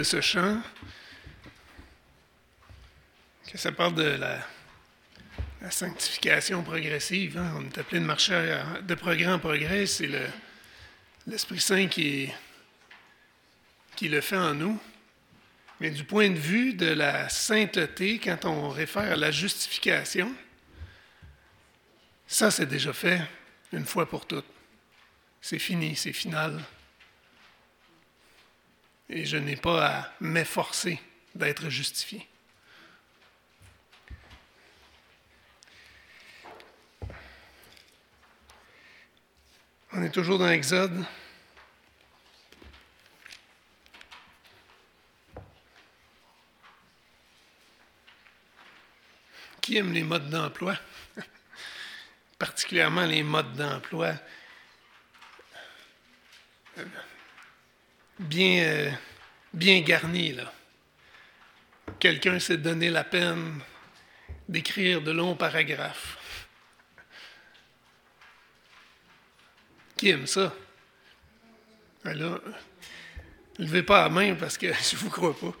ce chant, que ça parle de la sanctification progressive. Hein? On est appelé de marcher de progrès en progrès. C'est l'Esprit Saint qui le fait en nous. Mais du point de vue de la sainteté, quand on réfère à la justification, ça, c'est déjà fait une fois pour toutes. C'est fini, c'est final. Et je n'ai pas à m'efforcer d'être justifié. On est toujours dans Exode. Qui aime les modes d'emploi? Particulièrement les modes d'emploi bien garnis, là. Quelqu'un s'est donné la peine d'écrire de longs paragraphes. Qui aime ça? Là, levez pas la main parce que je ne vous crois pas.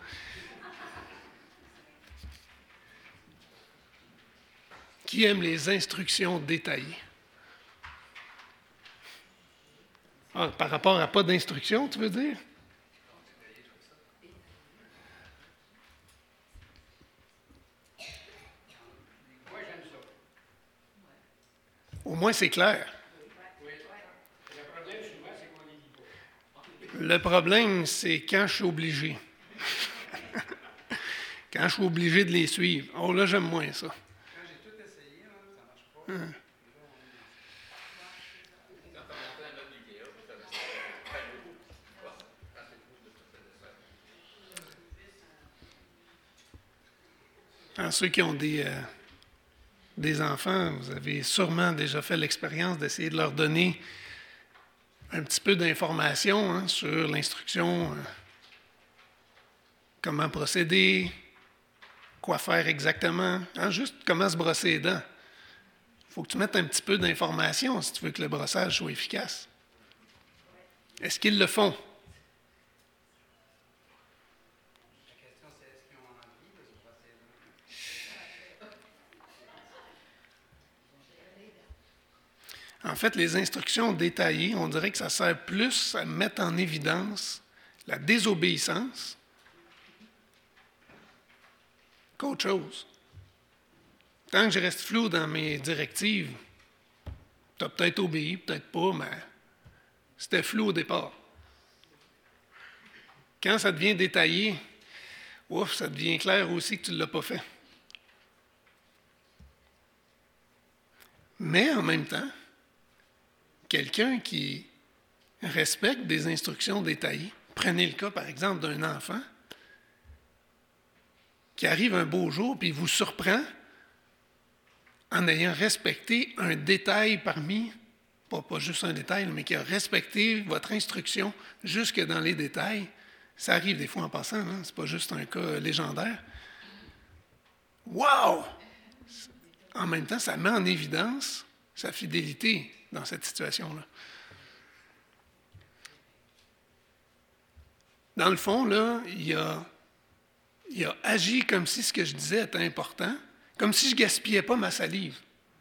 Qui aime les instructions détaillées? Ah, par rapport à pas d'instructions, tu veux dire? Moi, j'aime ça. Au moins, c'est clair. Oui. Le problème, souvent, c'est qu'on ne les lit pas. Le problème, c'est quand je suis obligé. Quand je suis obligé de les suivre. Oh là, j'aime moins ça. Quand j'ai tout essayé, là, ça ne marche pas. Alors, ceux qui ont des enfants, vous avez sûrement déjà fait l'expérience d'essayer de leur donner un petit peu d'informations sur l'instruction, comment procéder, quoi faire exactement, juste comment se brosser les dents. Il faut que tu mettes un petit peu d'informations si tu veux que le brossage soit efficace. Est-ce qu'ils le font? La question, c'est est-ce qu'ils ont envie de se brosser les dents? En fait, les instructions détaillées, on dirait que ça sert plus à mettre en évidence la désobéissance qu'autre chose. Tant que je reste flou dans mes directives, tu as peut-être obéi, peut-être pas, mais c'était flou au départ. Quand ça devient détaillé, ouf, ça devient clair aussi que tu ne l'as pas fait. Mais en même temps, quelqu'un qui respecte des instructions détaillées, prenez le cas par exemple d'un enfant qui arrive un beau jour puis il vous surprend en ayant respecté un détail parmi, pas juste un détail, mais qui a respecté votre instruction jusque dans les détails. Ça arrive des fois en passant, hein? C'est pas juste un cas légendaire. Wow! En même temps, ça met en évidence sa fidélité dans cette situation-là. Dans le fond, là, il a agi comme si ce que je disais était important, comme si je ne gaspillais pas ma salive.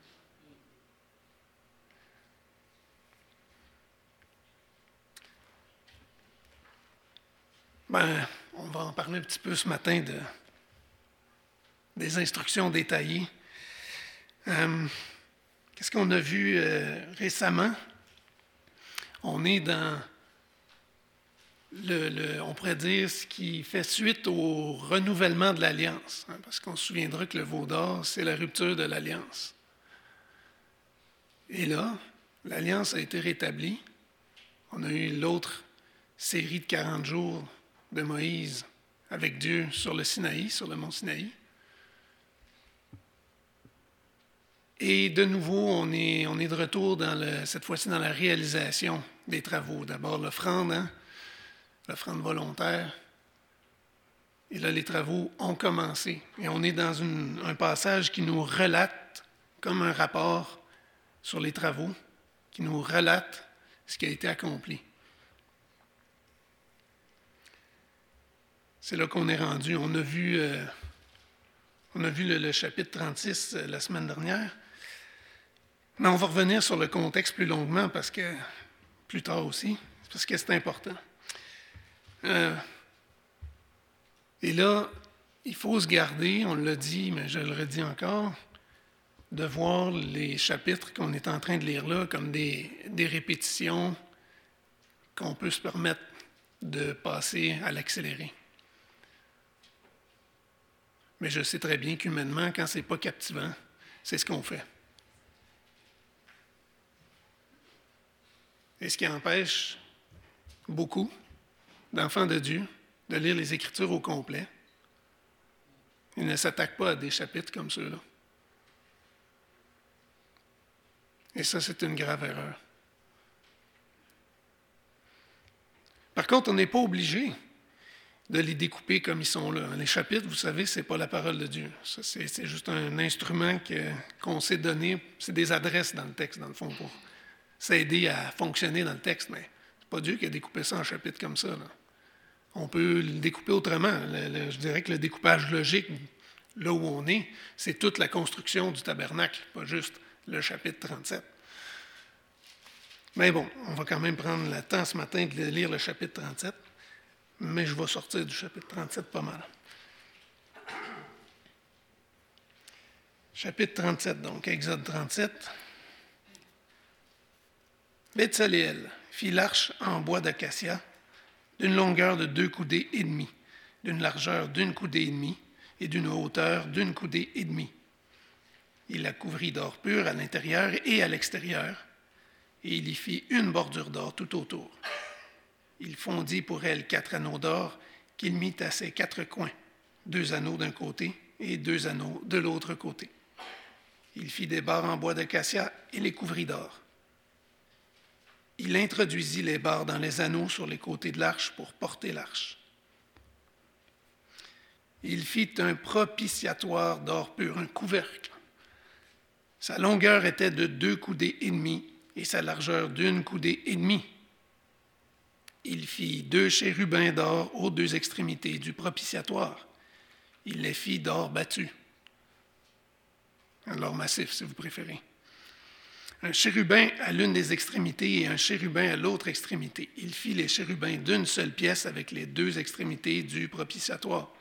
On va en parler un petit peu ce matin des instructions détaillées. Qu'est-ce qu'on a vu récemment? On est dans on pourrait dire ce qui fait suite au renouvellement de l'Alliance, parce qu'on se souviendra que le veau d'or, c'est la rupture de l'Alliance. Et là, l'Alliance a été rétablie. On a eu l'autre série de 40 jours de Moïse avec Dieu sur le Sinaï, sur le mont Sinaï. Et de nouveau, on est de retour cette fois-ci dans la réalisation des travaux. D'abord l'offrande, l'offrande volontaire. Et là, les travaux ont commencé. Et on est dans un passage qui nous relate, comme un rapport sur les travaux, qui nous relate ce qui a été accompli. C'est là qu'on est rendu. On a vu le chapitre 36 la semaine dernière. Mais on va revenir sur le contexte plus longuement, plus tard aussi, parce que c'est important. Et là, il faut se garder, on l'a dit, mais je le redis encore, de voir les chapitres qu'on est en train de lire là comme des répétitions qu'on peut se permettre de passer à l'accéléré. Mais je sais très bien qu'humainement, quand c'est pas captivant, c'est ce qu'on fait. Et ce qui empêche beaucoup d'enfants de Dieu de lire les Écritures au complet, ils ne s'attaquent pas à des chapitres comme ceux-là. Et ça, c'est une grave erreur. Par contre, on n'est pas obligé de les découper comme ils sont là. Les chapitres, vous savez, ce n'est pas la parole de Dieu. Ça, c'est juste un instrument qu'on s'est donné. C'est des adresses dans le texte, dans le fond, pour s'aider à fonctionner dans le texte. Mais ce n'est pas Dieu qui a découpé ça en chapitres comme ça, là. On peut le découper autrement. Je dirais que le découpage logique, là où on est, c'est toute la construction du tabernacle, pas juste le chapitre 37. Mais bon, on va quand même prendre le temps ce matin de lire le chapitre 37, mais je vais sortir du chapitre 37 pas mal. Chapitre 37, donc, Exode 37. Betsaleel fit l'arche en bois d'acacia, d'une longueur de 2 coudées et demie, d'une largeur d'1 coudée et demie et d'une hauteur d'1 coudée et demie. Il la couvrit d'or pur à l'intérieur et à l'extérieur, et il y fit une bordure d'or tout autour. Il fondit pour elle 4 anneaux d'or qu'il mit à ses 4 coins, 2 anneaux d'un côté et 2 anneaux de l'autre côté. Il fit des barres en bois d'acacia et les couvrit d'or. Il introduisit les barres dans les anneaux sur les côtés de l'arche pour porter l'arche. Il fit un propitiatoire d'or pur, un couvercle. Sa longueur était de 2 coudées et demie et sa largeur d'1 coudée et demie. Il fit 2 chérubins d'or aux 2 extrémités du propitiatoire. Il les fit d'or battu. Un or massif, si vous préférez. Un chérubin à l'une des extrémités et un chérubin à l'autre extrémité. Il fit les chérubins d'une seule pièce avec les 2 extrémités du propitiatoire.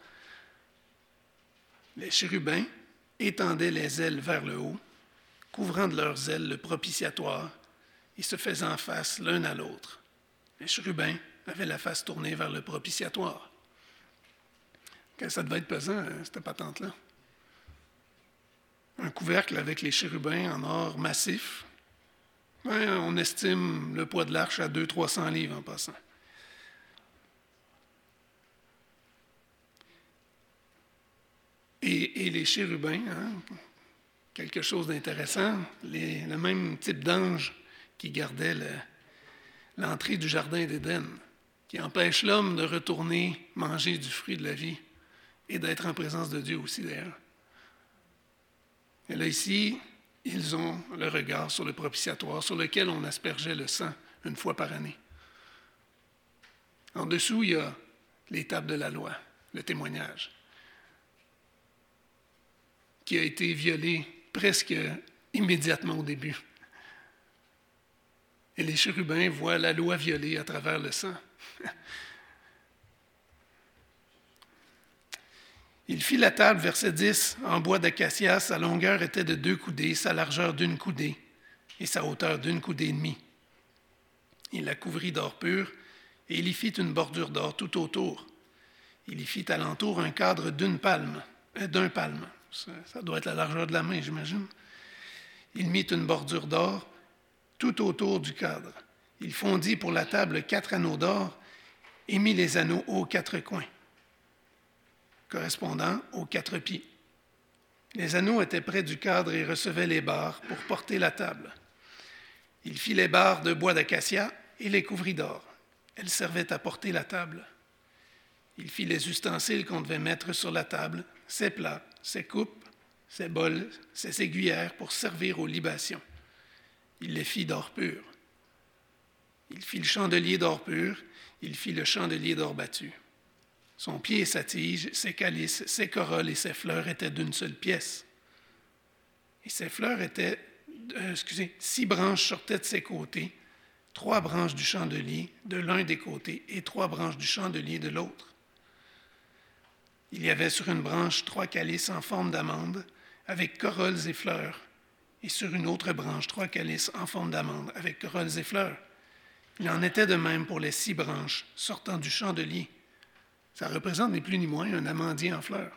Les chérubins étendaient les ailes vers le haut, couvrant de leurs ailes le propitiatoire et se faisant face l'un à l'autre. Les chérubins avaient la face tournée vers le propitiatoire. Ça devait être pesant, cette patente-là. Un couvercle avec les chérubins en or massif. On estime le poids de l'arche à 200-300 livres en passant. Et les chérubins, quelque chose d'intéressant, le même type d'ange qui gardait l'entrée du jardin d'Éden, qui empêche l'homme de retourner manger du fruit de la vie et d'être en présence de Dieu aussi d'ailleurs. Et là ici, ils ont le regard sur le propitiatoire sur lequel on aspergeait le sang une fois par année. En dessous, il y a les tables de la loi, le témoignage, qui a été violé presque immédiatement au début. Et les chérubins voient la loi violée à travers le sang. Il fit la table, verset 10, en bois d'acacia. Sa longueur était de 2 coudées, sa largeur d'1 coudée et sa hauteur d'1 coudée et demie. Il la couvrit d'or pur et il y fit une bordure d'or tout autour. Il y fit alentour un cadre d'un palme. Ça doit être la largeur de la main, j'imagine. Il mit une bordure d'or tout autour du cadre. Il fondit pour la table 4 anneaux d'or et mit les anneaux aux 4 coins, correspondant aux 4 pieds. Les anneaux étaient près du cadre et recevaient les barres pour porter la table. Il fit les barres de bois d'acacia et les couvrit d'or. Elles servaient à porter la table. Il fit les ustensiles qu'on devait mettre sur la table, ses plats, ses coupes, ses bols, ses aiguillères pour servir aux libations. Il les fit d'or pur. Il fit le chandelier d'or pur, il fit le chandelier d'or battu. Son pied et sa tige, ses calices, ses corolles et ses fleurs étaient d'une seule pièce. Et ses fleurs étaient, 6 branches sortaient de ses côtés, 3 branches du chandelier de l'un des côtés et 3 branches du chandelier de l'autre. Il y avait sur une branche 3 calices en forme d'amande, avec corolles et fleurs, et sur une autre branche 3 calices en forme d'amande, avec corolles et fleurs. Il en était de même pour les 6 branches sortant du chandelier. Ça représente ni plus ni moins un amandier en fleurs.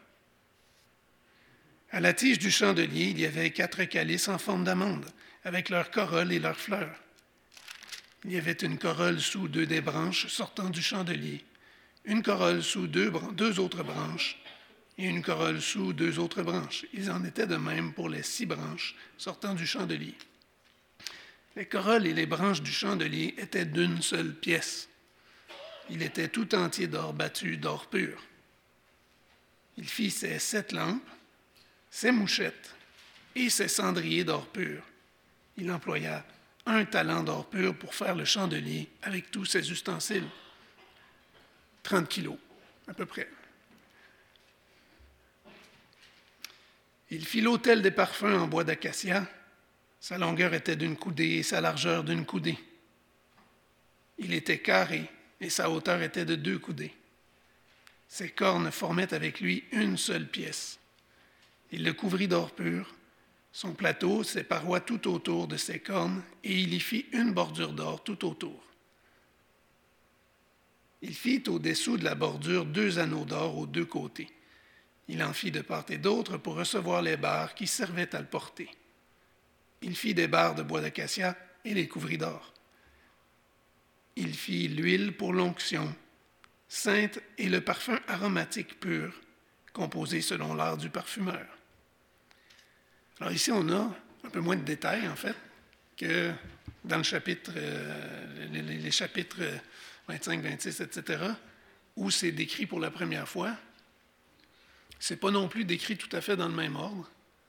À la tige du chandelier, il y avait 4 calices en forme d'amande, avec leurs corolles et leurs fleurs. Il y avait une corolle sous 2 des branches sortant du chandelier, une corolle sous 2 autres branches, et une corolle sous 2 autres branches. Ils en étaient de même pour les 6 branches sortant du chandelier. Les corolles et les branches du chandelier étaient d'une seule pièce. Il était tout entier d'or battu, d'or pur. Il fit ses 7 lampes, ses mouchettes et ses cendriers d'or pur. Il employa 1 talent d'or pur pour faire le chandelier avec tous ses ustensiles. 30 kilos, à peu près. Il fit l'autel des parfums en bois d'acacia. Sa longueur était d'une coudée et sa largeur d'une coudée. Il était carré et sa hauteur était de 2 coudées. Ses cornes formaient avec lui une seule pièce. Il le couvrit d'or pur, son plateau, ses parois tout autour de ses cornes, et il y fit une bordure d'or tout autour. Il fit au-dessous de la bordure 2 anneaux d'or aux 2 côtés. Il en fit de part et d'autre pour recevoir les barres qui servaient à le porter. Il fit des barres de bois d'acacia et les couvrit d'or. Il fit l'huile pour l'onction, sainte et le parfum aromatique pur, composé selon l'art du parfumeur. Alors ici, on a un peu moins de détails, en fait, que dans le chapitre, les chapitres 25, 26, etc., où c'est décrit pour la première fois. Ce n'est pas non plus décrit tout à fait dans le même ordre.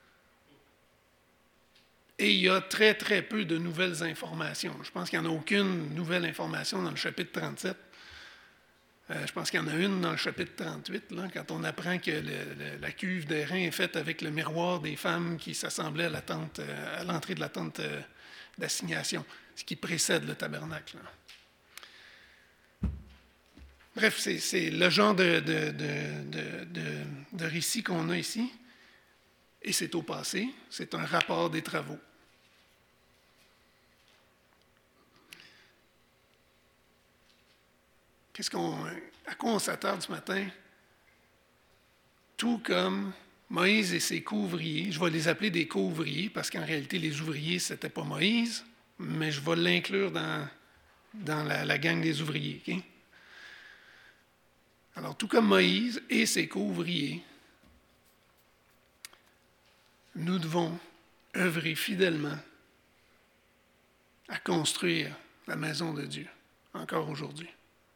Et il y a très, très peu de nouvelles informations. Je pense qu'il n'y en a aucune nouvelle information dans le chapitre 37. Je pense qu'il y en a une dans le chapitre 38, là, quand on apprend que la cuve d'airain est faite avec le miroir des femmes qui s'assemblaient à l'entrée de la tente d'assignation, ce qui précède le tabernacle. Bref, c'est le genre de récit qu'on a ici, et c'est au passé, c'est un rapport des travaux. À quoi on s'attarde ce matin? Tout comme Moïse et ses couvriers, je vais les appeler des couvriers, parce qu'en réalité, les ouvriers, ce n'était pas Moïse, mais je vais l'inclure dans la gang des ouvriers. Okay? Alors, tout comme Moïse et ses couvriers, nous devons œuvrer fidèlement à construire la maison de Dieu, encore aujourd'hui.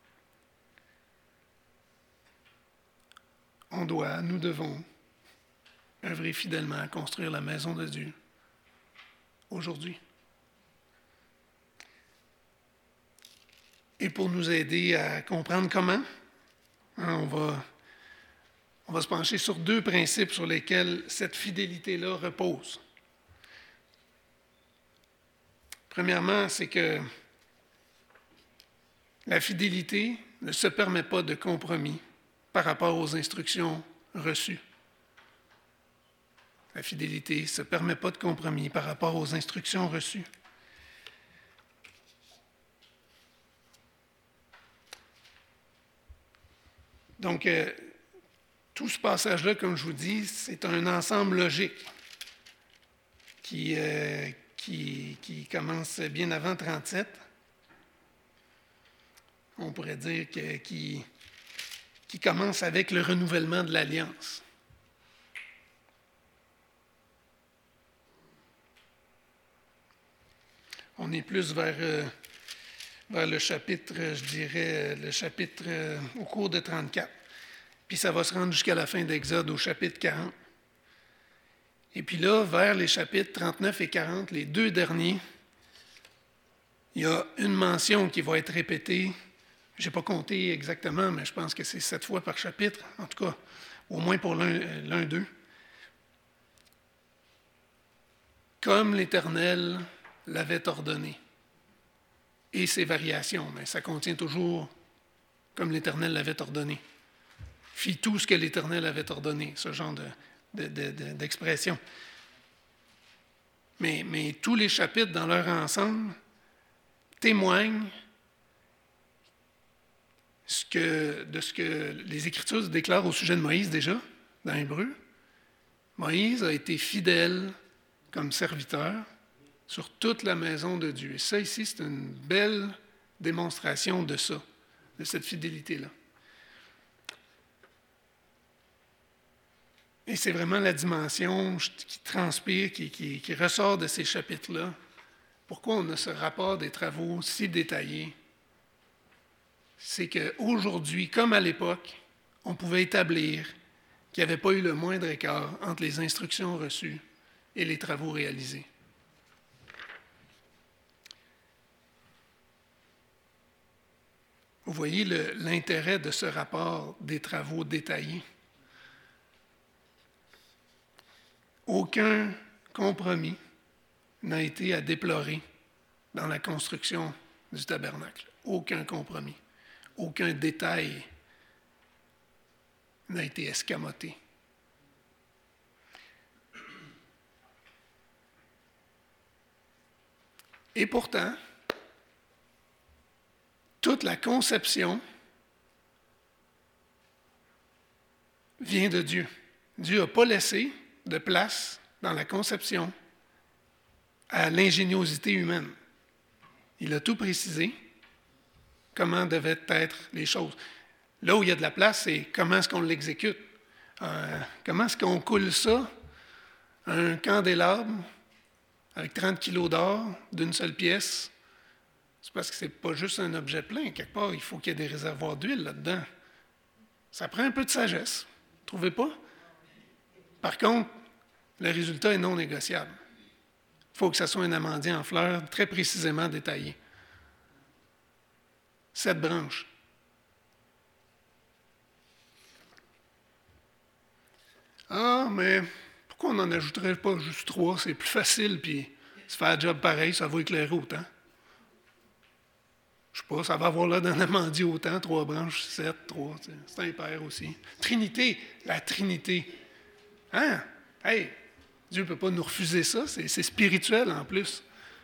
Nous devons œuvrer fidèlement à construire la maison de Dieu aujourd'hui. Et pour nous aider à comprendre comment, on va se pencher sur 2 principes sur lesquels cette fidélité-là repose. Premièrement, c'est que la fidélité ne se permet pas de compromis par rapport aux instructions reçues. La fidélité ne se permet pas de compromis par rapport aux instructions reçues. Donc, tout ce passage-là, comme je vous dis, c'est un ensemble logique qui commence bien avant 37. On pourrait dire qui commence avec le renouvellement de l'Alliance. On est plus vers le chapitre, je dirais, au cours de 34. Puis ça va se rendre jusqu'à la fin d'Exode, au chapitre 40. Et puis là, vers les chapitres 39 et 40, les 2 derniers, il y a une mention qui va être répétée Je n'ai pas compté exactement, mais je pense que c'est 7 fois par chapitre, en tout cas, au moins pour l'un d'eux. Comme l'Éternel l'avait ordonné. Et ses variations, mais ça contient toujours comme l'Éternel l'avait ordonné. Fit tout ce que l'Éternel avait ordonné, ce genre d'expression. Mais tous les chapitres dans leur ensemble témoignent de ce que les Écritures déclarent au sujet de Moïse déjà, dans Hébreu. Moïse a été fidèle comme serviteur sur toute la maison de Dieu. Et ça, ici, c'est une belle démonstration de ça, de cette fidélité-là. Et c'est vraiment la dimension qui transpire, qui ressort de ces chapitres-là. Pourquoi on a ce rapport des travaux si détaillé? C'est qu'aujourd'hui, comme à l'époque, on pouvait établir qu'il n'y avait pas eu le moindre écart entre les instructions reçues et les travaux réalisés. Vous voyez l'intérêt de ce rapport des travaux détaillés. Aucun compromis n'a été à déplorer dans la construction du tabernacle. Aucun compromis. Aucun détail n'a été escamoté. Et pourtant, toute la conception vient de Dieu. Dieu n'a pas laissé de place dans la conception à l'ingéniosité humaine. Il a tout précisé, comment devaient être les choses. Là où il y a de la place, c'est comment est-ce qu'on l'exécute. Comment est-ce qu'on coule ça, un candélabre avec 30 kilos d'or d'une seule pièce. C'est parce que ce n'est pas juste un objet plein. Quelque part, il faut qu'il y ait des réservoirs d'huile là-dedans. Ça prend un peu de sagesse, ne trouvez pas? Par contre, le résultat est non négociable. Il faut que ça soit un amandier en fleurs très précisément détaillé. 7 branches. Ah, mais pourquoi on n'en ajouterait pas juste 3? C'est plus facile, puis se faire un job pareil, ça va éclairer autant. Je sais pas, ça va avoir l'air d'un amandier autant, 3 branches, 7, 3, c'est impair aussi. Trinité, la Trinité. Hein? Hey, Dieu ne peut pas nous refuser ça, c'est spirituel en plus.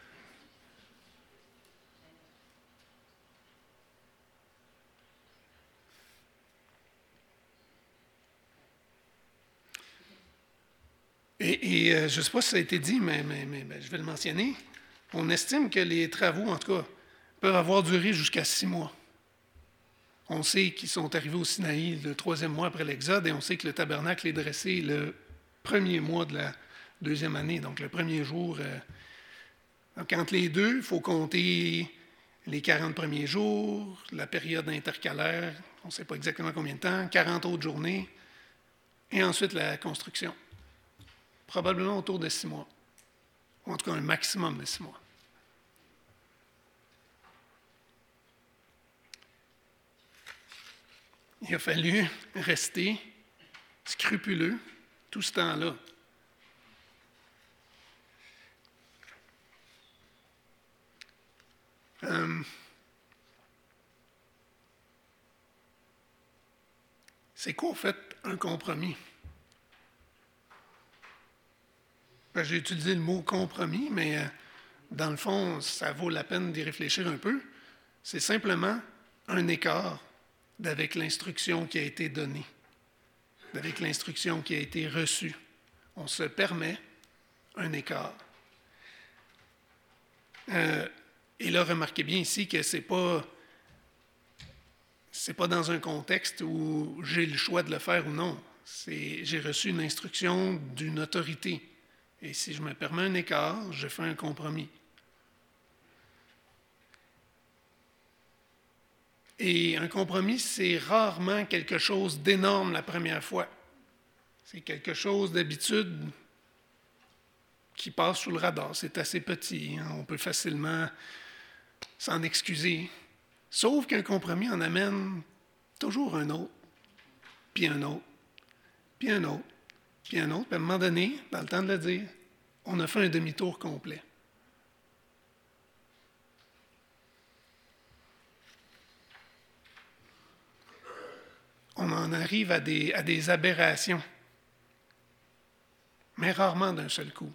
Et je ne sais pas si ça a été dit, mais je vais le mentionner. On estime que les travaux, en tout cas, peuvent avoir duré jusqu'à 6 mois. On sait qu'ils sont arrivés au Sinaï le 3e mois après l'Exode, et on sait que le tabernacle est dressé le 1er mois de la 2e année, donc le 1er jour. Donc entre les deux, il faut compter les 40 premiers jours, la période intercalaire, on ne sait pas exactement combien de temps, 40 autres journées, et ensuite la construction. Probablement autour de 6 mois, ou en tout cas un maximum de 6 mois. Il a fallu rester scrupuleux tout ce temps-là. C'est quoi, en fait, un compromis? J'ai utilisé le mot compromis, mais dans le fond, ça vaut la peine d'y réfléchir un peu. C'est simplement un écart d'avec l'instruction qui a été donnée, d'avec l'instruction qui a été reçue. On se permet un écart. Et là, remarquez bien ici que c'est pas dans un contexte où j'ai le choix de le faire ou non. J'ai reçu une instruction d'une autorité. Et si je me permets un écart, je fais un compromis. Et un compromis, c'est rarement quelque chose d'énorme la première fois. C'est quelque chose d'habitude qui passe sous le radar. C'est assez petit. On peut facilement s'en excuser. Sauf qu'un compromis en amène toujours un autre, puis un autre, puis un autre, puis un autre. Puis à un moment donné, dans le temps de le dire, on a fait un demi-tour complet. On en arrive à des aberrations, mais rarement d'un seul coup.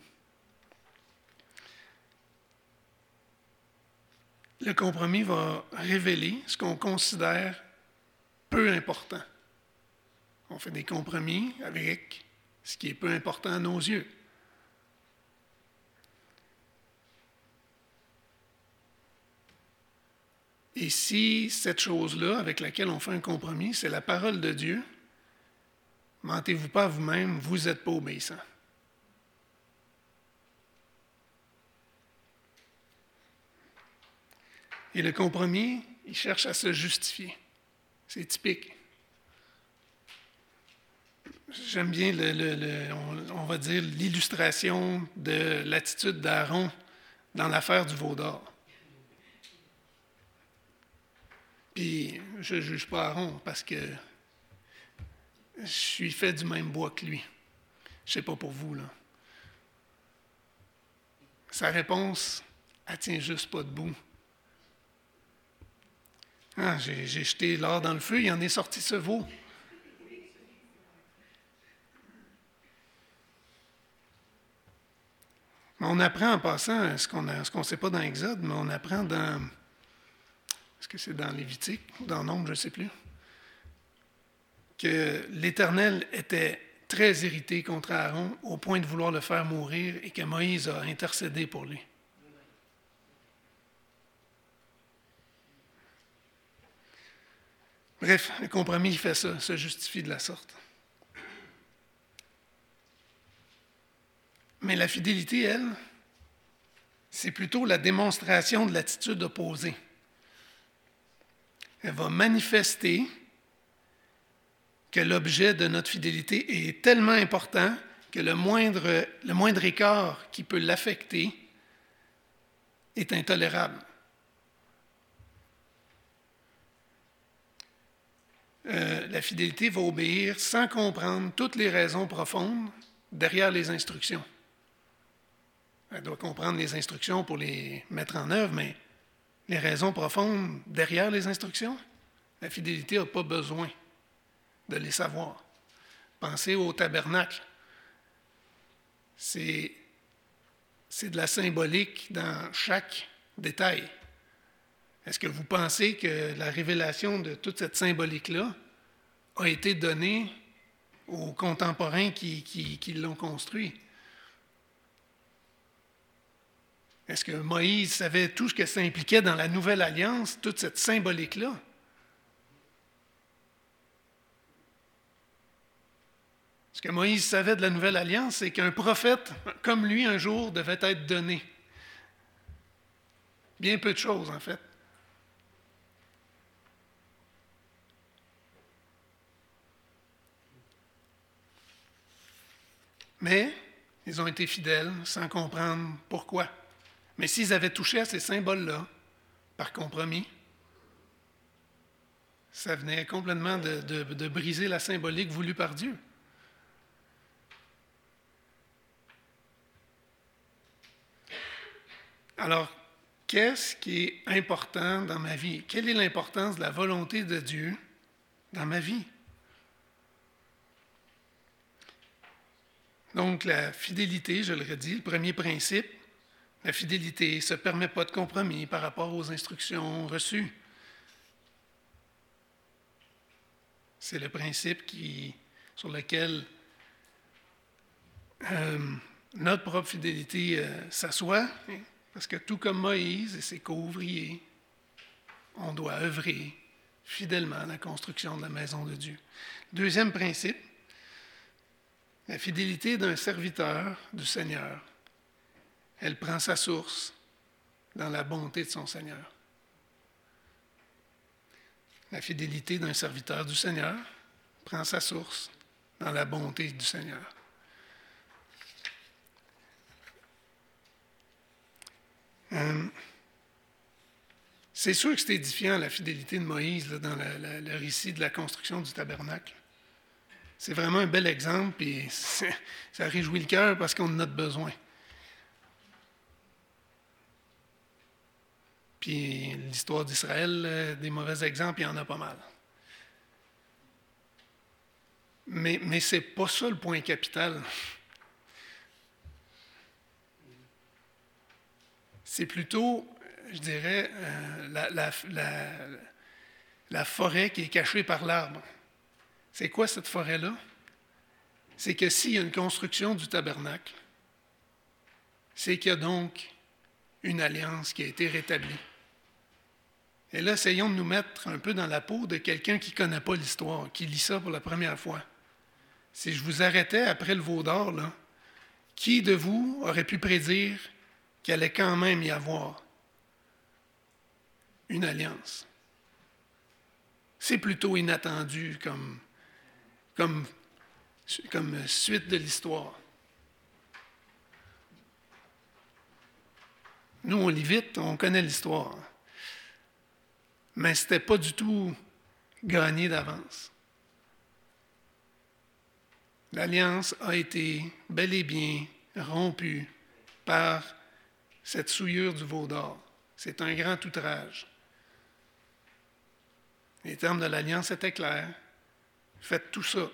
Le compromis va révéler ce qu'on considère peu important. On fait des compromis avec ce qui est peu important à nos yeux. Et si cette chose-là avec laquelle on fait un compromis, c'est la parole de Dieu, mentez-vous pas à vous-même, vous n'êtes pas obéissant. Et le compromis, il cherche à se justifier. C'est typique. J'aime bien, on va dire, l'illustration de l'attitude d'Aaron dans l'affaire du veau d'or. Puis, je ne juge pas Aaron parce que je suis fait du même bois que lui. Je ne sais pas pour vous, là. Sa réponse, elle tient juste pas debout. Ah, j'ai jeté l'or dans le feu, il en est sorti ce veau. Mais on apprend en passant ce qu'on ne sait pas dans Exode, mais on apprend dans... Est-ce que c'est dans Lévitique ou dans Nombre, je ne sais plus, que l'Éternel était très irrité contre Aaron au point de vouloir le faire mourir et que Moïse a intercédé pour lui. Bref, le compromis, il fait ça, se justifie de la sorte. Mais la fidélité, elle, c'est plutôt la démonstration de l'attitude opposée. Elle va manifester que l'objet de notre fidélité est tellement important que le moindre écart qui peut l'affecter est intolérable. La fidélité va obéir sans comprendre toutes les raisons profondes derrière les instructions. Elle doit comprendre les instructions pour les mettre en œuvre, mais les raisons profondes derrière les instructions, la fidélité n'a pas besoin de les savoir. Pensez au tabernacle. C'est de la symbolique dans chaque détail. Est-ce que vous pensez que la révélation de toute cette symbolique-là a été donnée aux contemporains qui l'ont construit? Est-ce que Moïse savait tout ce que ça impliquait dans la Nouvelle Alliance, toute cette symbolique-là? Ce que Moïse savait de la Nouvelle Alliance, c'est qu'un prophète comme lui, un jour, devait être donné. Bien peu de choses, en fait. Mais ils ont été fidèles sans comprendre pourquoi. Mais s'ils avaient touché à ces symboles-là, par compromis, ça venait complètement de briser la symbolique voulue par Dieu. Alors, qu'est-ce qui est important dans ma vie? Quelle est l'importance de la volonté de Dieu dans ma vie? Donc, la fidélité, je le redis, le premier principe, la fidélité ne se permet pas de compromis par rapport aux instructions reçues. C'est le principe sur lequel notre propre fidélité s'assoit, hein, parce que tout comme Moïse et ses co-ouvriers, on doit œuvrer fidèlement à la construction de la maison de Dieu. Deuxième principe, la fidélité d'un serviteur du Seigneur. Elle prend sa source dans la bonté de son Seigneur. La fidélité d'un serviteur du Seigneur prend sa source dans la bonté du Seigneur. C'est sûr que c'est édifiant, la fidélité de Moïse là, dans le récit de la construction du tabernacle. C'est vraiment un bel exemple, et ça réjouit le cœur parce qu'on en a besoin. Puis l'histoire d'Israël, des mauvais exemples, il y en a pas mal. Mais ce n'est pas ça le point capital. C'est plutôt, je dirais, la forêt qui est cachée par l'arbre. C'est quoi cette forêt-là? C'est que s'il y a une construction du tabernacle, c'est qu'il y a donc une alliance qui a été rétablie. Et là, essayons de nous mettre un peu dans la peau de quelqu'un qui ne connaît pas l'histoire, qui lit ça pour la première fois. Si je vous arrêtais après le veau d'or, là, qui de vous aurait pu prédire qu'il allait quand même y avoir une alliance? C'est plutôt inattendu comme suite de l'histoire. Nous, on lit vite, on connaît l'histoire. Mais ce n'était pas du tout gagné d'avance. L'alliance a été bel et bien rompue par cette souillure du veau d'or. C'est un grand outrage. Les termes de l'alliance étaient clairs. Faites tout ça.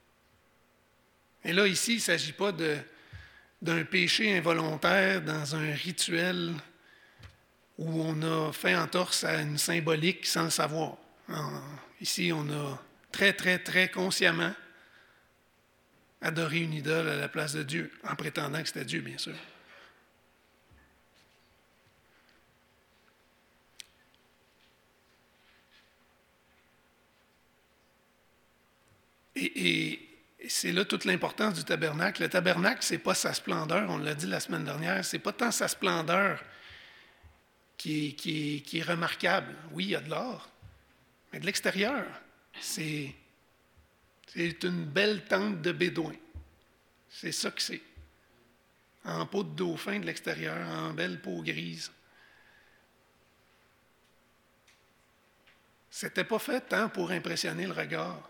Et là, ici, il ne s'agit pas d'un péché involontaire dans un rituel où on a fait entorse à une symbolique sans le savoir. Ici, on a très, très, très consciemment adoré une idole à la place de Dieu, en prétendant que c'était Dieu, bien sûr. Et c'est là toute l'importance du tabernacle. Le tabernacle, ce n'est pas sa splendeur, on l'a dit la semaine dernière, ce n'est pas tant sa splendeur qui est remarquable. Oui, il y a de l'or, mais de l'extérieur, c'est une belle tente de bédouin. C'est ça que c'est. En peau de dauphin de l'extérieur, en belle peau grise. C'était pas fait tant pour impressionner le regard.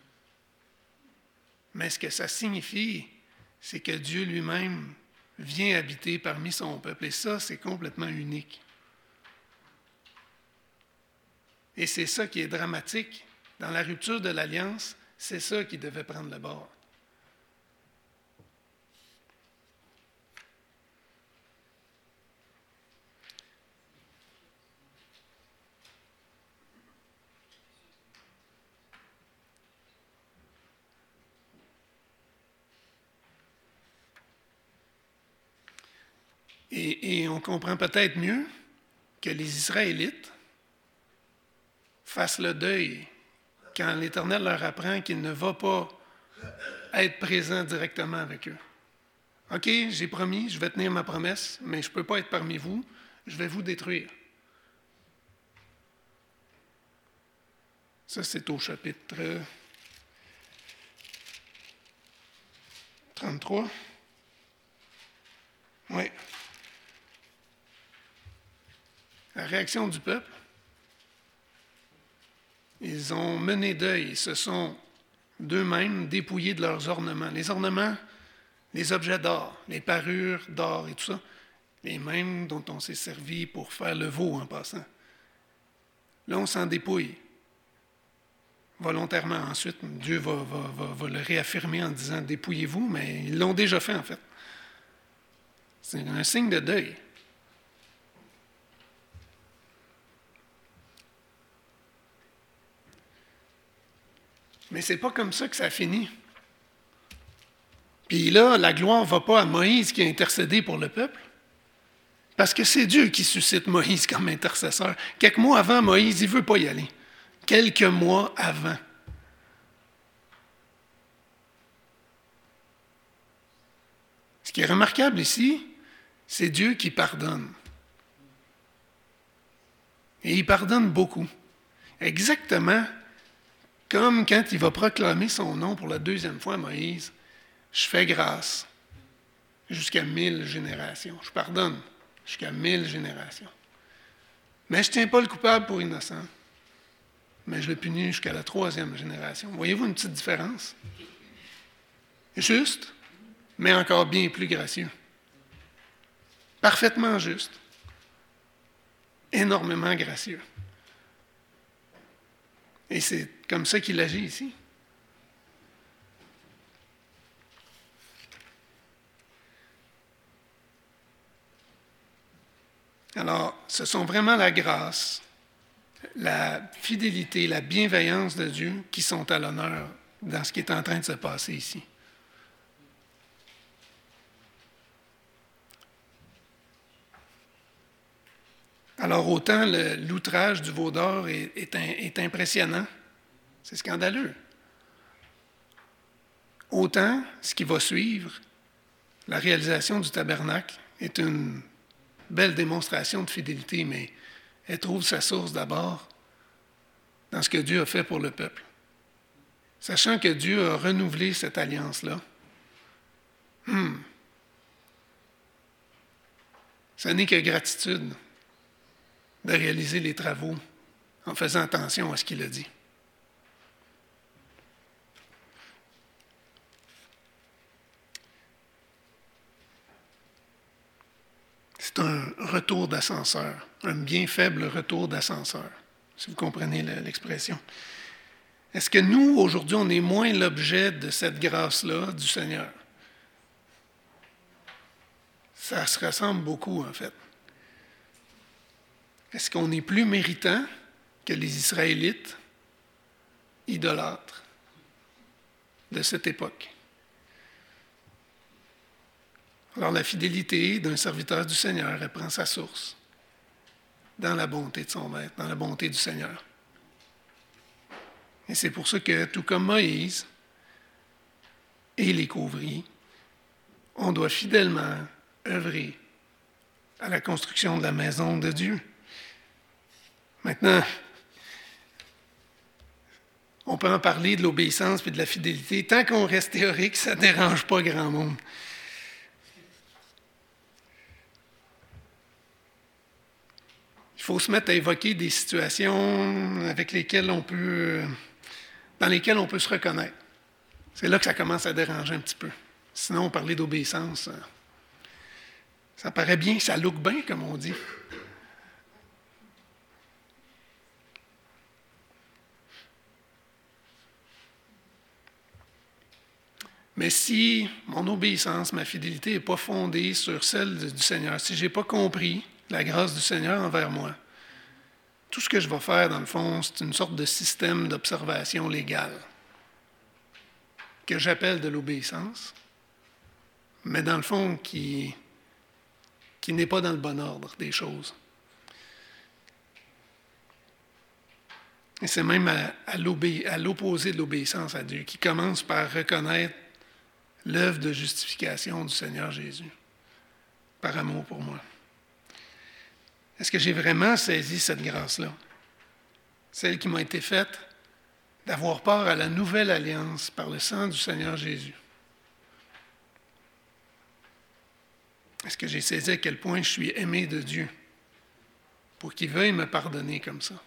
Mais ce que ça signifie, c'est que Dieu lui-même vient habiter parmi son peuple. Et ça, c'est complètement unique. Et c'est ça qui est dramatique. Dans la rupture de l'alliance, c'est ça qui devait prendre le bord. Et on comprend peut-être mieux que les Israélites fassent le deuil quand l'Éternel leur apprend qu'il ne va pas être présent directement avec eux. OK, j'ai promis, je vais tenir ma promesse, mais je ne peux pas être parmi vous, je vais vous détruire. Ça, c'est au chapitre 33. Oui. La réaction du peuple. Ils ont mené deuil, ils se sont d'eux-mêmes dépouillés de leurs ornements. Les ornements, les objets d'or, les parures d'or et tout ça, les mêmes dont on s'est servi pour faire le veau en passant. Là, on s'en dépouille volontairement. Ensuite, Dieu va le réaffirmer en disant « dépouillez-vous », mais ils l'ont déjà fait en fait. C'est un signe de deuil. Mais ce n'est pas comme ça que ça finit. Puis là, la gloire ne va pas à Moïse qui a intercédé pour le peuple, parce que c'est Dieu qui suscite Moïse comme intercesseur. Quelques mois avant, Moïse, il ne veut pas y aller. Quelques mois avant. Ce qui est remarquable ici, c'est Dieu qui pardonne. Et il pardonne beaucoup. Exactement comme quand il va proclamer son nom pour la deuxième fois à Moïse, « Je fais grâce jusqu'à 1000 générations. Je pardonne jusqu'à 1000 générations. » Mais je ne tiens pas le coupable pour innocent. Mais je le punis jusqu'à la 3e génération. Voyez-vous une petite différence? Juste, mais encore bien plus gracieux. Parfaitement juste. Énormément gracieux. Et c'est comme ça qu'il agit ici. Alors, ce sont vraiment la grâce, la fidélité, la bienveillance de Dieu qui sont à l'honneur dans ce qui est en train de se passer ici. Alors, autant l'outrage du veau d'or est impressionnant, c'est scandaleux. Autant, ce qui va suivre, la réalisation du tabernacle, est une belle démonstration de fidélité, mais elle trouve sa source d'abord dans ce que Dieu a fait pour le peuple. Sachant que Dieu a renouvelé cette alliance-là, ce n'est que gratitude de réaliser les travaux en faisant attention à ce qu'il a dit. C'est un retour d'ascenseur, un bien faible retour d'ascenseur, si vous comprenez l'expression. Est-ce que nous, aujourd'hui, on est moins l'objet de cette grâce-là du Seigneur? Ça se ressemble beaucoup, en fait. Est-ce qu'on est plus méritant que les Israélites idolâtres de cette époque? Alors la fidélité d'un serviteur du Seigneur, elle prend sa source dans la bonté de son Maître, dans la bonté du Seigneur. Et c'est pour ça que, tout comme Moïse et les couvriers, on doit fidèlement œuvrer à la construction de la maison de Dieu. Maintenant, on peut en parler de l'obéissance et de la fidélité. Tant qu'on reste théorique, ça ne dérange pas grand monde. Il faut se mettre à évoquer des situations avec lesquelles dans lesquelles on peut se reconnaître. C'est là que ça commence à déranger un petit peu. Sinon, parler d'obéissance, ça paraît bien, ça look bien, comme on dit. Mais si mon obéissance, ma fidélité n'est pas fondée sur celle du Seigneur, si je n'ai pas compris la grâce du Seigneur envers moi, tout ce que je vais faire, dans le fond, c'est une sorte de système d'observation légale que j'appelle de l'obéissance, mais dans le fond, qui n'est pas dans le bon ordre des choses. Et c'est même à l'opposé de l'obéissance à Dieu, qui commence par reconnaître l'œuvre de justification du Seigneur Jésus, par amour pour moi. Est-ce que j'ai vraiment saisi cette grâce-là? Celle qui m'a été faite d'avoir part à la nouvelle alliance par le sang du Seigneur Jésus. Est-ce que j'ai saisi à quel point je suis aimé de Dieu pour qu'il veuille me pardonner comme ça?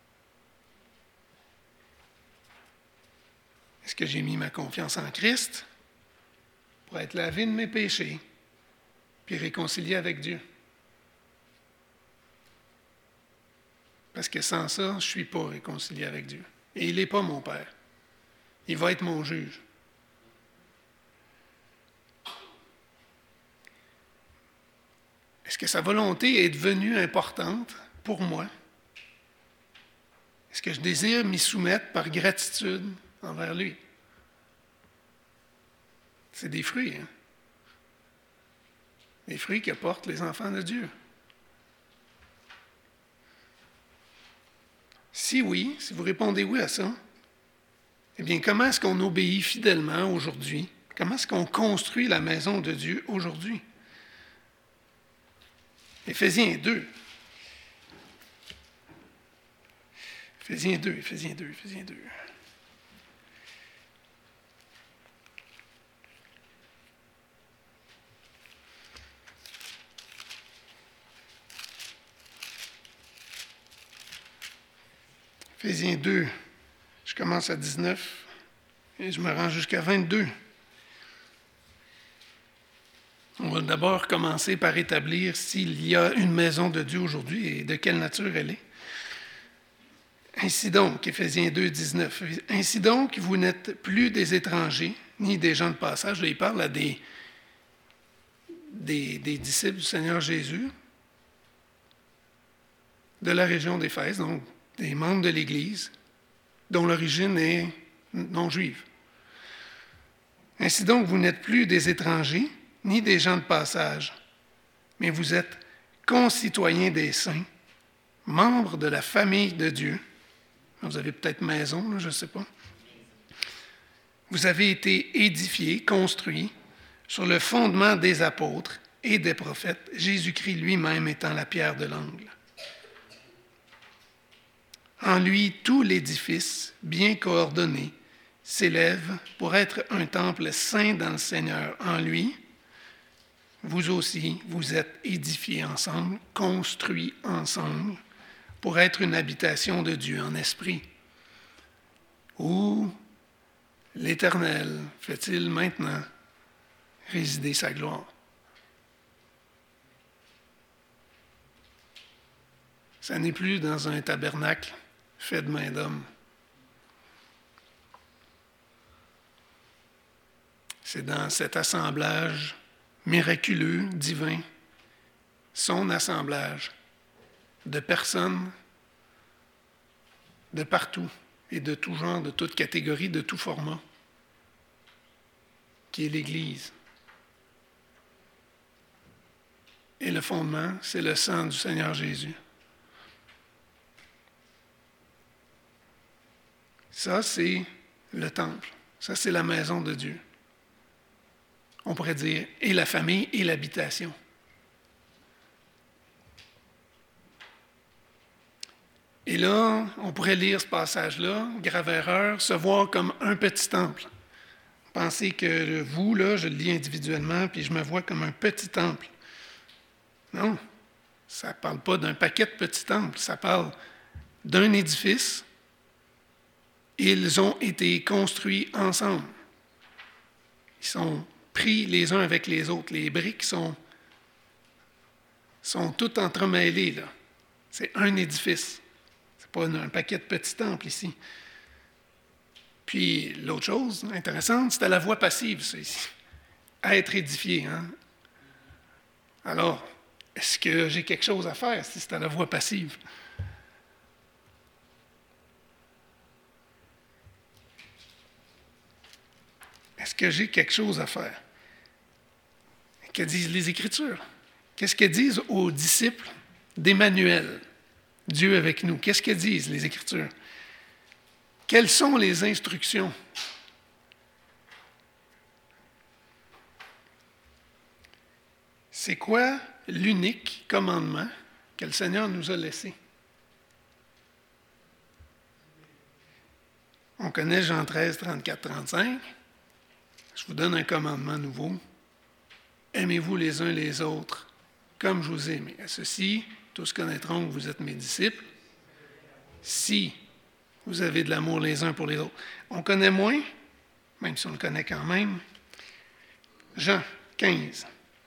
Est-ce que j'ai mis ma confiance en Christ pour être lavé de mes péchés puis réconcilié avec Dieu? Parce que sans ça, je ne suis pas réconcilié avec Dieu. Et il n'est pas mon Père. Il va être mon juge. Est-ce que sa volonté est devenue importante pour moi? Est-ce que je désire m'y soumettre par gratitude envers lui? C'est des fruits, hein? Des fruits que portent les enfants de Dieu. Si oui, si vous répondez oui à ça, eh bien, comment est-ce qu'on obéit fidèlement aujourd'hui? Comment est-ce qu'on construit la maison de Dieu aujourd'hui? Éphésiens 2. Éphésiens 2. Éphésiens 2, je commence à 19 et je me rends jusqu'à 22. On va d'abord commencer par établir s'il y a une maison de Dieu aujourd'hui et de quelle nature elle est. Ainsi donc, Éphésiens 2, 19, ainsi donc, vous n'êtes plus des étrangers, ni des gens de passage. Là, il parle à des disciples du Seigneur Jésus, de la région d'Éphèse, donc des membres de l'Église, dont l'origine est non juive. Ainsi donc, vous n'êtes plus des étrangers, ni des gens de passage, mais vous êtes concitoyens des saints, membres de la famille de Dieu. Vous avez peut-être maison, là, je ne sais pas. Vous avez été édifiés, construits, sur le fondement des apôtres et des prophètes, Jésus-Christ lui-même étant la pierre de l'angle. En lui, tout l'édifice, bien coordonné, s'élève pour être un temple saint dans le Seigneur. En lui, vous aussi, vous êtes édifiés ensemble, construits ensemble, pour être une habitation de Dieu en esprit. Où l'Éternel fait-il maintenant résider sa gloire? Ça n'est plus dans un tabernacle fait de main d'homme. C'est dans cet assemblage miraculeux, divin, son assemblage de personnes de partout et de tout genre, de toute catégorie, de tout format, qui est l'Église. Et le fondement, c'est le sang du Seigneur Jésus. Ça, c'est le temple. Ça, c'est la maison de Dieu. On pourrait dire et la famille et l'habitation. Et là, on pourrait lire ce passage-là, grave erreur, se voir comme un petit temple. Pensez que vous, là, je le lis individuellement, puis je me vois comme un petit temple. Non, ça ne parle pas d'un paquet de petits temples, ça parle d'un édifice. Ils ont été construits ensemble. Ils sont pris les uns avec les autres. Les briques sont toutes entremêlées, là. C'est un édifice. Ce n'est pas un paquet de petits temples ici. Puis l'autre chose intéressante, c'était la voie passive, ça, ici. À être édifié. Hein? Alors, est-ce que j'ai quelque chose à faire si c'est à la voie passive? Est-ce que j'ai quelque chose à faire? Que disent les Écritures? Qu'est-ce qu'elles disent aux disciples d'Emmanuel, Dieu avec nous? Qu'est-ce qu'elles disent, les Écritures? Quelles sont les instructions? C'est quoi l'unique commandement que le Seigneur nous a laissé? On connaît Jean 13, 34, 35. Je vous donne un commandement nouveau. Aimez-vous les uns les autres comme je vous ai aimé. À ceci, tous connaîtront que vous êtes mes disciples, si vous avez de l'amour les uns pour les autres. On connaît moins, même si on le connaît quand même, Jean 15.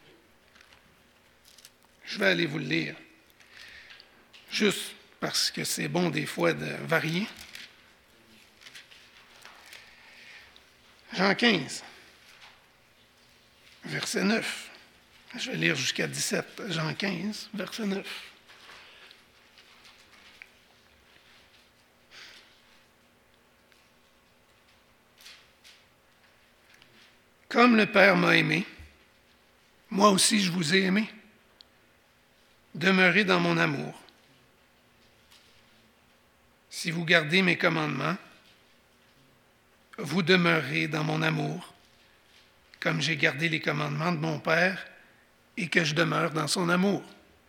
Je vais aller vous le lire, juste parce que c'est bon des fois de varier. Jean 15, verset 9. Je vais lire jusqu'à 17. Jean 15, verset 9. Comme le Père m'a aimé, moi aussi je vous ai aimé. Demeurez dans mon amour. Si vous gardez mes commandements, vous demeurerez dans mon amour, comme j'ai gardé les commandements de mon Père et que je demeure dans son amour.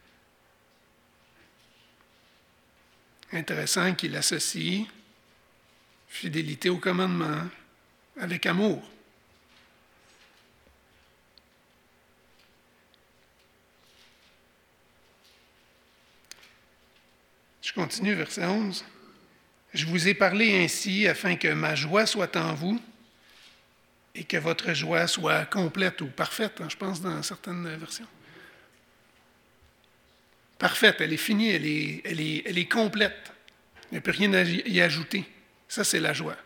Intéressant qu'il associe fidélité aux commandements avec amour. Je continue, verset 11. Je vous ai parlé ainsi afin que ma joie soit en vous et que votre joie soit complète ou parfaite, je pense, dans certaines versions. Parfaite, elle est finie, elle est complète. Il n'y a plus rien à y ajouter. Ça, c'est la joie.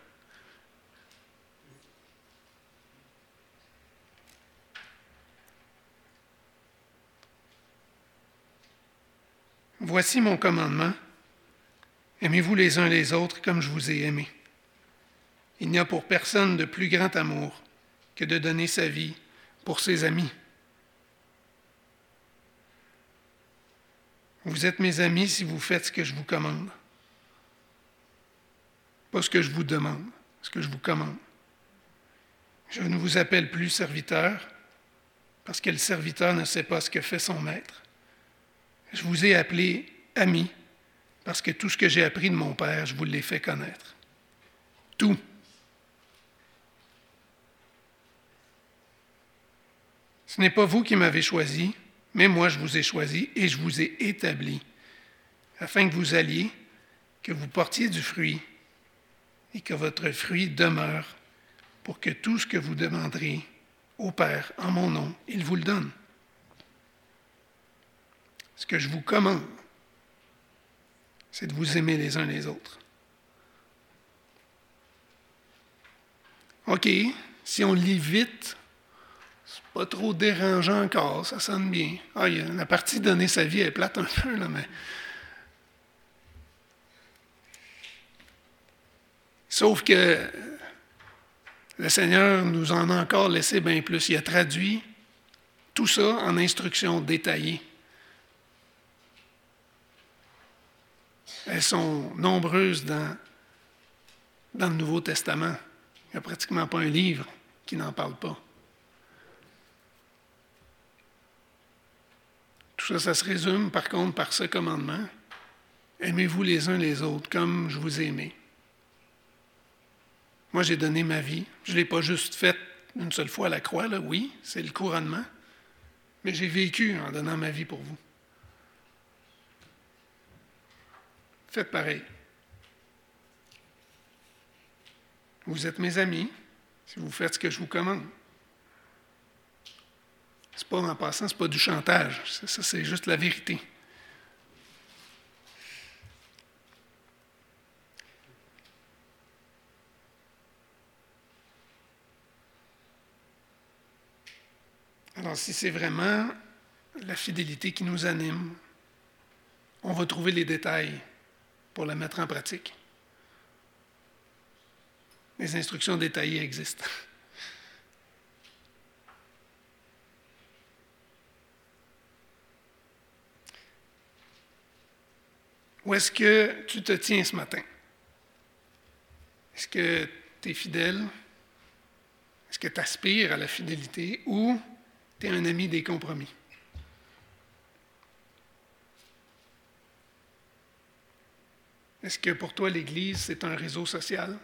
Voici mon commandement. Aimez-vous les uns les autres comme je vous ai aimés. Il n'y a pour personne de plus grand amour que de donner sa vie pour ses amis. Vous êtes mes amis si vous faites ce que je vous commande. Pas ce que je vous demande, ce que je vous commande. Je ne vous appelle plus serviteur, parce que le serviteur ne sait pas ce que fait son maître. Je vous ai appelé ami, parce que tout ce que j'ai appris de mon Père, je vous l'ai fait connaître. Tout. Ce n'est pas vous qui m'avez choisi, mais moi je vous ai choisi et je vous ai établi, afin que vous alliez, que vous portiez du fruit et que votre fruit demeure, pour que tout ce que vous demanderez au Père en mon nom, il vous le donne. Ce que je vous commande, c'est de vous aimer les uns les autres. OK, si on lit vite, c'est pas trop dérangeant encore, ça sonne bien. La partie donner sa vie est plate un peu, là, mais... Sauf que le Seigneur nous en a encore laissé bien plus. Il a traduit tout ça en instructions détaillées. Elles sont nombreuses dans le Nouveau Testament. Il n'y a pratiquement pas un livre qui n'en parle pas. Tout ça, ça se résume par contre par ce commandement. Aimez-vous les uns les autres comme je vous ai aimé. Moi, j'ai donné ma vie. Je ne l'ai pas juste faite une seule fois à la croix, là. Oui, c'est le couronnement. Mais j'ai vécu en donnant ma vie pour vous. Faites pareil. Vous êtes mes amis si vous faites ce que je vous commande. C'est pas, en passant, c'est pas du chantage. Ça, c'est juste la vérité. Alors, si c'est vraiment la fidélité qui nous anime, on va trouver les détails pour la mettre en pratique. Les instructions détaillées existent. Où est-ce que tu te tiens ce matin? Est-ce que tu es fidèle? Est-ce que tu aspires à la fidélité ou tu es un ami des compromis? Est-ce que pour toi, l'Église, c'est un réseau social?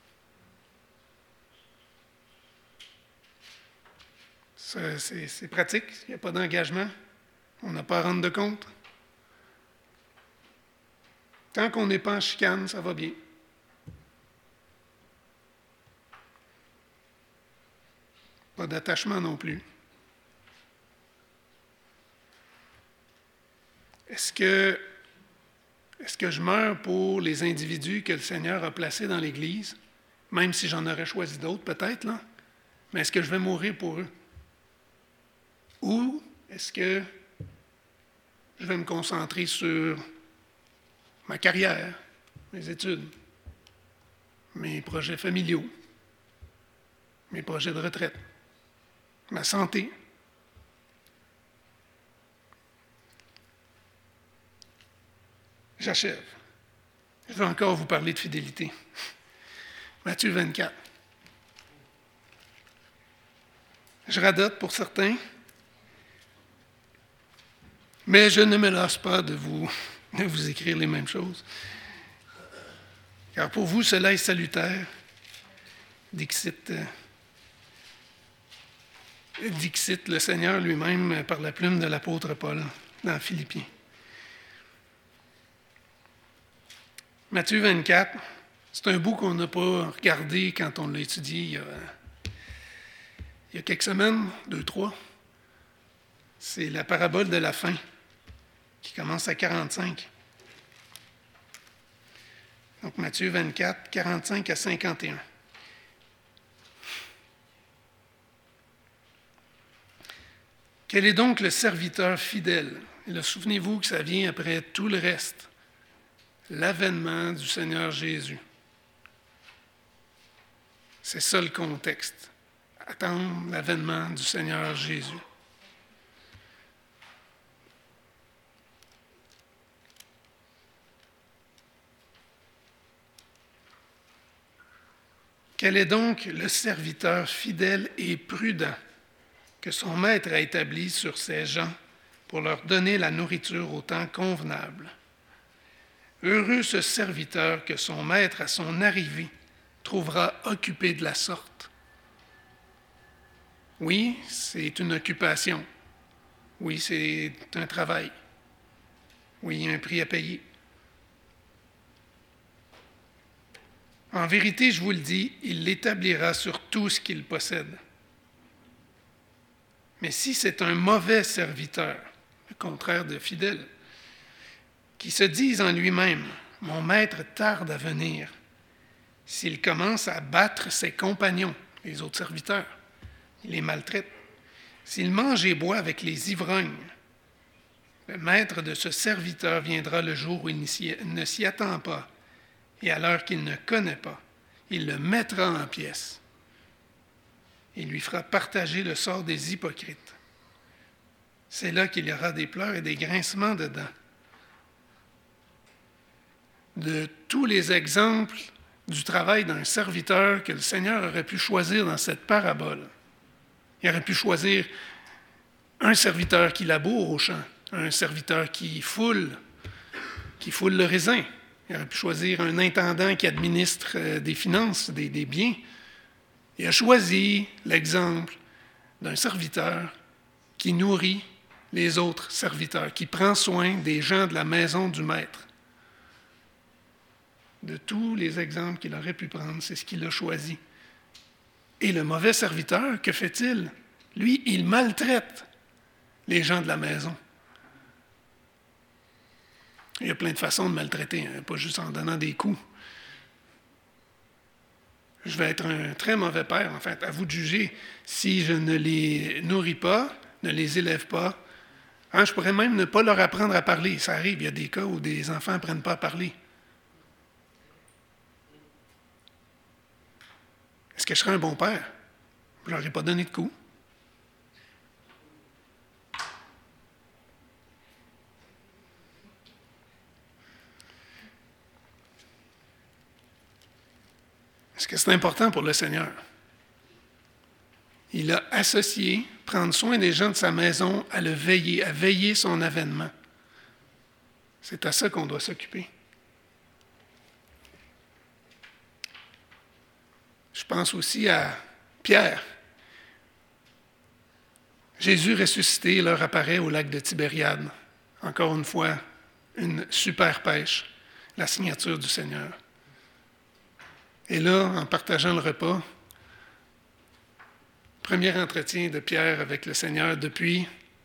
C'est pratique, il n'y a pas d'engagement, on n'a pas à rendre de compte. Tant qu'on n'est pas en chicane, ça va bien. Pas d'attachement non plus. Est-ce que je meurs pour les individus que le Seigneur a placés dans l'Église, même si j'en aurais choisi d'autres peut-être, là? Mais est-ce que je vais mourir pour eux? Ou est-ce que je vais me concentrer sur ma carrière, mes études, mes projets familiaux, mes projets de retraite, ma santé? J'achève. Je veux encore vous parler de fidélité. Matthieu 24. Je radote pour certains, mais je ne me lasse pas de vous écrire les mêmes choses. Car pour vous, cela est salutaire. Dixit le Seigneur lui-même par la plume de l'apôtre Paul dans Philippiens. Matthieu 24, c'est un bout qu'on n'a pas regardé quand on l'a étudié il y a quelques semaines, 2, 3. C'est la parabole de la faim qui commence à 45. Donc Matthieu 24, 45 à 51. Quel est donc le serviteur fidèle? Et là, souvenez-vous que ça vient après tout le reste. L'avènement du Seigneur Jésus. C'est ça le contexte. Attendre l'avènement du Seigneur Jésus. Quel est donc le serviteur fidèle et prudent que son maître a établi sur ses gens pour leur donner la nourriture au temps convenable? Heureux ce serviteur que son maître, à son arrivée, trouvera occupé de la sorte. Oui, c'est une occupation. Oui, c'est un travail. Oui, il y a un prix à payer. En vérité, je vous le dis, il l'établira sur tout ce qu'il possède. Mais si c'est un mauvais serviteur, le contraire de fidèle, qui se dise en lui-même, « Mon maître tarde à venir », s'il commence à battre ses compagnons, les autres serviteurs, il les maltraite, s'il mange et boit avec les ivrognes, le maître de ce serviteur viendra le jour où il ne s'y attend pas, et à l'heure qu'il ne connaît pas, il le mettra en pièces. Il lui fera partager le sort des hypocrites. C'est là qu'il y aura des pleurs et des grincements de dents. De tous les exemples du travail d'un serviteur que le Seigneur aurait pu choisir dans cette parabole, il aurait pu choisir un serviteur qui laboure au champ, un serviteur qui foule le raisin. Il aurait pu choisir un intendant qui administre des finances, des biens. Il a choisi l'exemple d'un serviteur qui nourrit les autres serviteurs, qui prend soin des gens de la maison du maître. De tous les exemples qu'il aurait pu prendre, c'est ce qu'il a choisi. Et le mauvais serviteur, que fait-il? Lui, il maltraite les gens de la maison. Il y a plein de façons de maltraiter, hein, pas juste en donnant des coups. Je vais être un très mauvais père, en fait. À vous de juger si je ne les nourris pas, ne les élève pas. Hein, je pourrais même ne pas leur apprendre à parler. Ça arrive, il y a des cas où des enfants n'apprennent pas à parler. Est-ce que je serais un bon père? Je ne leur ai pas donné de coups. Est-ce que c'est important pour le Seigneur? Il a associé prendre soin des gens de sa maison à le veiller, à veiller son avènement. C'est à ça qu'on doit s'occuper. Je pense aussi à Pierre. Jésus ressuscité leur apparaît au lac de Tibériade. Encore une fois, une super pêche, la signature du Seigneur. Et là, en partageant le repas, premier entretien de Pierre avec le Seigneur depuis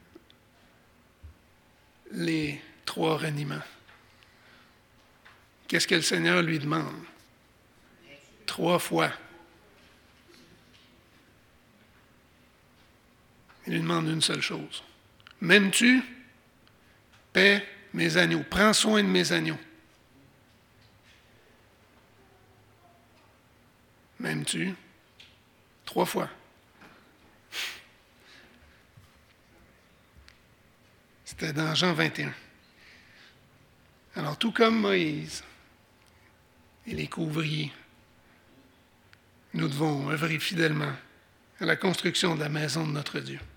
les 3 reniements. Qu'est-ce que le Seigneur lui demande? 3 fois. Il lui demande une seule chose. M'aimes-tu? Paie mes agneaux. Prends soin de mes agneaux. M'aimes-tu? 3 fois. C'était dans Jean 21. Alors, tout comme Moïse et les couvriers, nous devons œuvrer fidèlement à la construction de la maison de notre Dieu.